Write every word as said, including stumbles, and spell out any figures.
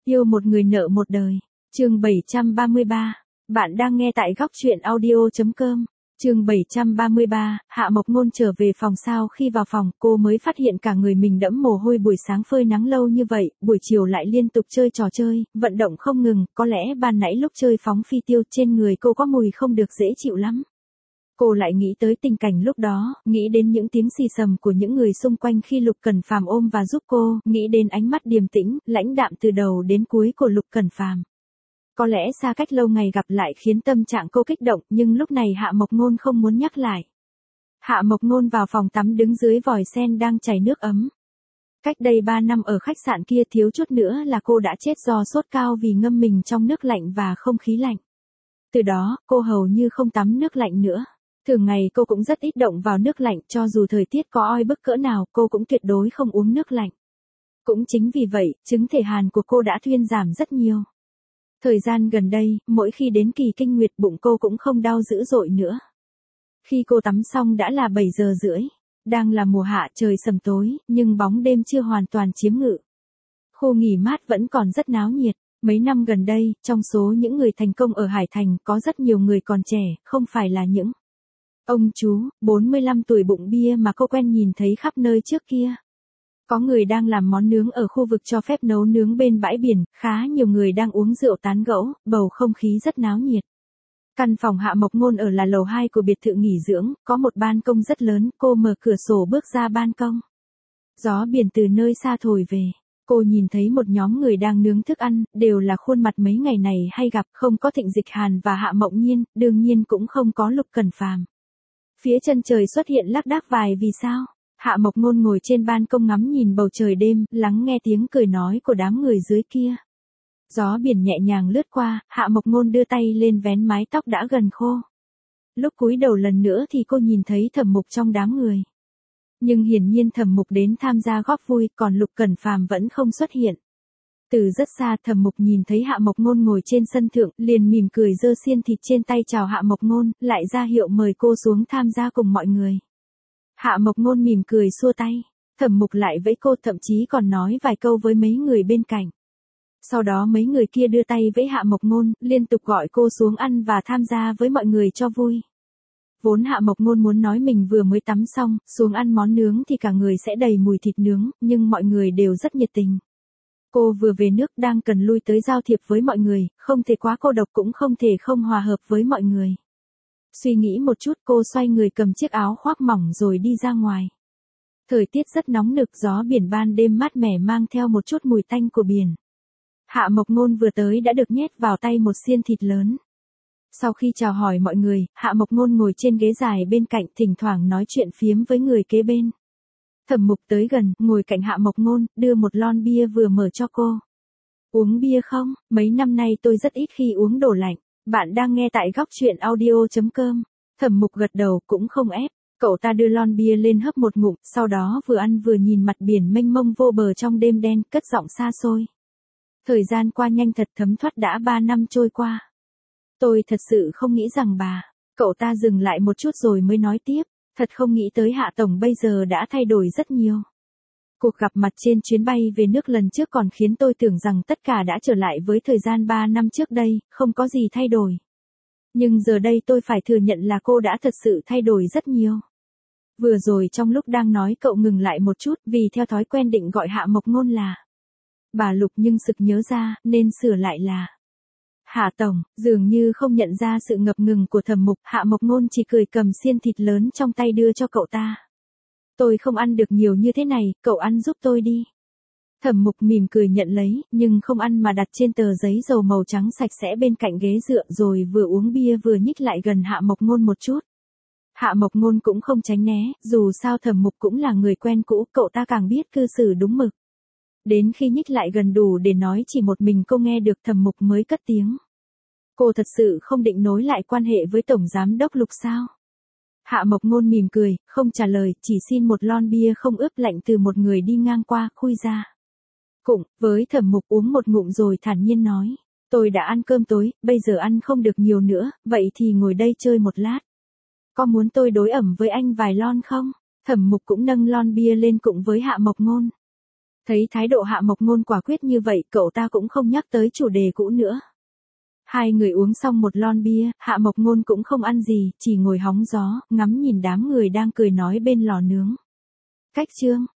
Yêu một người nợ một đời. Chương bảy trăm ba mươi ba. Bạn đang nghe tại góc truyện audio chấm com. Chương bảy trăm ba mươi ba, Hạ Mộc Ngôn trở về phòng sau khi vào phòng, cô mới phát hiện cả người mình đẫm mồ hôi buổi sáng phơi nắng lâu như vậy, buổi chiều lại liên tục chơi trò chơi, vận động không ngừng, có lẽ ban nãy lúc chơi phóng phi tiêu trên người cô có mùi không được dễ chịu lắm. Cô lại nghĩ tới tình cảnh lúc đó, nghĩ đến những tiếng xì xầm của những người xung quanh khi Lục Cẩn Phàm ôm và giúp cô, nghĩ đến ánh mắt điềm tĩnh, lãnh đạm từ đầu đến cuối của Lục Cẩn Phàm. Có lẽ xa cách lâu ngày gặp lại khiến tâm trạng cô kích động, nhưng lúc này Hạ Mộc Ngôn không muốn nhắc lại. Hạ Mộc Ngôn vào phòng tắm đứng dưới vòi sen đang chảy nước ấm. Cách đây ba năm ở khách sạn kia thiếu chút nữa là cô đã chết do sốt cao vì ngâm mình trong nước lạnh và không khí lạnh. Từ đó, cô hầu như không tắm nước lạnh nữa. Thường ngày cô cũng rất ít động vào nước lạnh, cho dù thời tiết có oi bức cỡ nào, cô cũng tuyệt đối không uống nước lạnh. Cũng chính vì vậy, chứng thể hàn của cô đã thuyên giảm rất nhiều. Thời gian gần đây, mỗi khi đến kỳ kinh nguyệt bụng cô cũng không đau dữ dội nữa. Khi cô tắm xong đã là bảy giờ rưỡi. Đang là mùa hạ trời sầm tối, nhưng bóng đêm chưa hoàn toàn chiếm ngự. Khu nghỉ mát vẫn còn rất náo nhiệt. Mấy năm gần đây, trong số những người thành công ở Hải Thành có rất nhiều người còn trẻ, không phải là những ông chú, bốn mươi lăm tuổi bụng bia mà cô quen nhìn thấy khắp nơi trước kia. Có người đang làm món nướng ở khu vực cho phép nấu nướng bên bãi biển, khá nhiều người đang uống rượu tán gẫu, bầu không khí rất náo nhiệt. Căn phòng Hạ Mộc Ngôn ở là lầu hai của biệt thự nghỉ dưỡng, có một ban công rất lớn, cô mở cửa sổ bước ra ban công. Gió biển từ nơi xa thổi về, cô nhìn thấy một nhóm người đang nướng thức ăn, đều là khuôn mặt mấy ngày này hay gặp, không có Thịnh Dịch Hàn và Hạ Mộng Nhiên, đương nhiên cũng không có Lục Cẩn Phàm. Phía chân trời xuất hiện lác đác vài vì sao. Hạ Mộc Ngôn ngồi trên ban công ngắm nhìn bầu trời đêm, lắng nghe tiếng cười nói của đám người dưới kia. Gió biển nhẹ nhàng lướt qua, Hạ Mộc Ngôn đưa tay lên vén mái tóc đã gần khô. Lúc cúi đầu lần nữa thì cô nhìn thấy Thẩm Mục trong đám người. Nhưng hiển nhiên Thẩm Mục đến tham gia góp vui, còn Lục Cẩn Phàm vẫn không xuất hiện. Từ rất xa Thẩm Mục nhìn thấy Hạ Mộc Ngôn ngồi trên sân thượng, liền mỉm cười giơ xiên thịt trên tay chào Hạ Mộc Ngôn, lại ra hiệu mời cô xuống tham gia cùng mọi người. Hạ Mộc Ngôn mỉm cười xua tay, Thẩm Mục lại vẫy cô, thậm chí còn nói vài câu với mấy người bên cạnh. Sau đó mấy người kia đưa tay vẫy Hạ Mộc Ngôn, liên tục gọi cô xuống ăn và tham gia với mọi người cho vui. Vốn Hạ Mộc Ngôn muốn nói mình vừa mới tắm xong, xuống ăn món nướng thì cả người sẽ đầy mùi thịt nướng, nhưng mọi người đều rất nhiệt tình. Cô vừa về nước đang cần lui tới giao thiệp với mọi người, không thể quá cô độc cũng không thể không hòa hợp với mọi người. Suy nghĩ một chút cô xoay người cầm chiếc áo khoác mỏng rồi đi ra ngoài. Thời tiết rất nóng nực, gió biển ban đêm mát mẻ mang theo một chút mùi tanh của biển. Hạ Mộc Ngôn vừa tới đã được nhét vào tay một xiên thịt lớn. Sau khi chào hỏi mọi người, Hạ Mộc Ngôn ngồi trên ghế dài bên cạnh, thỉnh thoảng nói chuyện phiếm với người kế bên. Thẩm Mục tới gần, ngồi cạnh Hạ Mộc Ngôn, đưa một lon bia vừa mở cho cô. Uống bia không? Mấy năm nay tôi rất ít khi uống đồ lạnh. Bạn đang nghe tại góc truyện audio chấm com. Thẩm Mục gật đầu cũng không ép. Cậu ta đưa lon bia lên hấp một ngụm, sau đó vừa ăn vừa nhìn mặt biển mênh mông vô bờ trong đêm đen, cất giọng xa xôi. Thời gian qua nhanh thật, thấm thoát đã ba năm trôi qua. Tôi thật sự không nghĩ rằng bà. Cậu ta dừng lại một chút rồi mới nói tiếp. Thật không nghĩ tới Hạ Tổng bây giờ đã thay đổi rất nhiều. Cuộc gặp mặt trên chuyến bay về nước lần trước còn khiến tôi tưởng rằng tất cả đã trở lại với thời gian ba năm trước đây, không có gì thay đổi. Nhưng giờ đây tôi phải thừa nhận là cô đã thật sự thay đổi rất nhiều. Vừa rồi trong lúc đang nói cậu ngừng lại một chút vì theo thói quen định gọi Hạ Mộc Ngôn là bà Lục, nhưng sực nhớ ra nên sửa lại là Hạ Tổng. Dường như không nhận ra sự ngập ngừng của Thẩm Mục, Hạ Mộc Ngôn chỉ cười cầm xiên thịt lớn trong tay đưa cho cậu ta. Tôi không ăn được nhiều như thế này, cậu ăn giúp tôi đi. Thẩm Mục mỉm cười nhận lấy, nhưng không ăn mà đặt trên tờ giấy dầu màu trắng sạch sẽ bên cạnh ghế dựa, rồi vừa uống bia vừa nhích lại gần Hạ Mộc Ngôn một chút. Hạ Mộc Ngôn cũng không tránh né, dù sao Thẩm Mục cũng là người quen cũ, cậu ta càng biết cư xử đúng mực. Đến khi nhích lại gần đủ để nói chỉ một mình cô nghe được, Thẩm Mục mới cất tiếng. Cô thật sự không định nối lại quan hệ với Tổng Giám đốc Lục sao? Hạ Mộc Ngôn mỉm cười, không trả lời, chỉ xin một lon bia không ướp lạnh từ một người đi ngang qua, khui ra. Cũng, với Thẩm Mục uống một ngụm rồi thản nhiên nói. Tôi đã ăn cơm tối, bây giờ ăn không được nhiều nữa, vậy thì ngồi đây chơi một lát. Có muốn tôi đối ẩm với anh vài lon không? Thẩm Mục cũng nâng lon bia lên cùng với Hạ Mộc Ngôn. Thấy thái độ Hạ Mộc Ngôn quả quyết như vậy, cậu ta cũng không nhắc tới chủ đề cũ nữa. Hai người uống xong một lon bia, Hạ Mộc Ngôn cũng không ăn gì, chỉ ngồi hóng gió, ngắm nhìn đám người đang cười nói bên lò nướng. Cách chương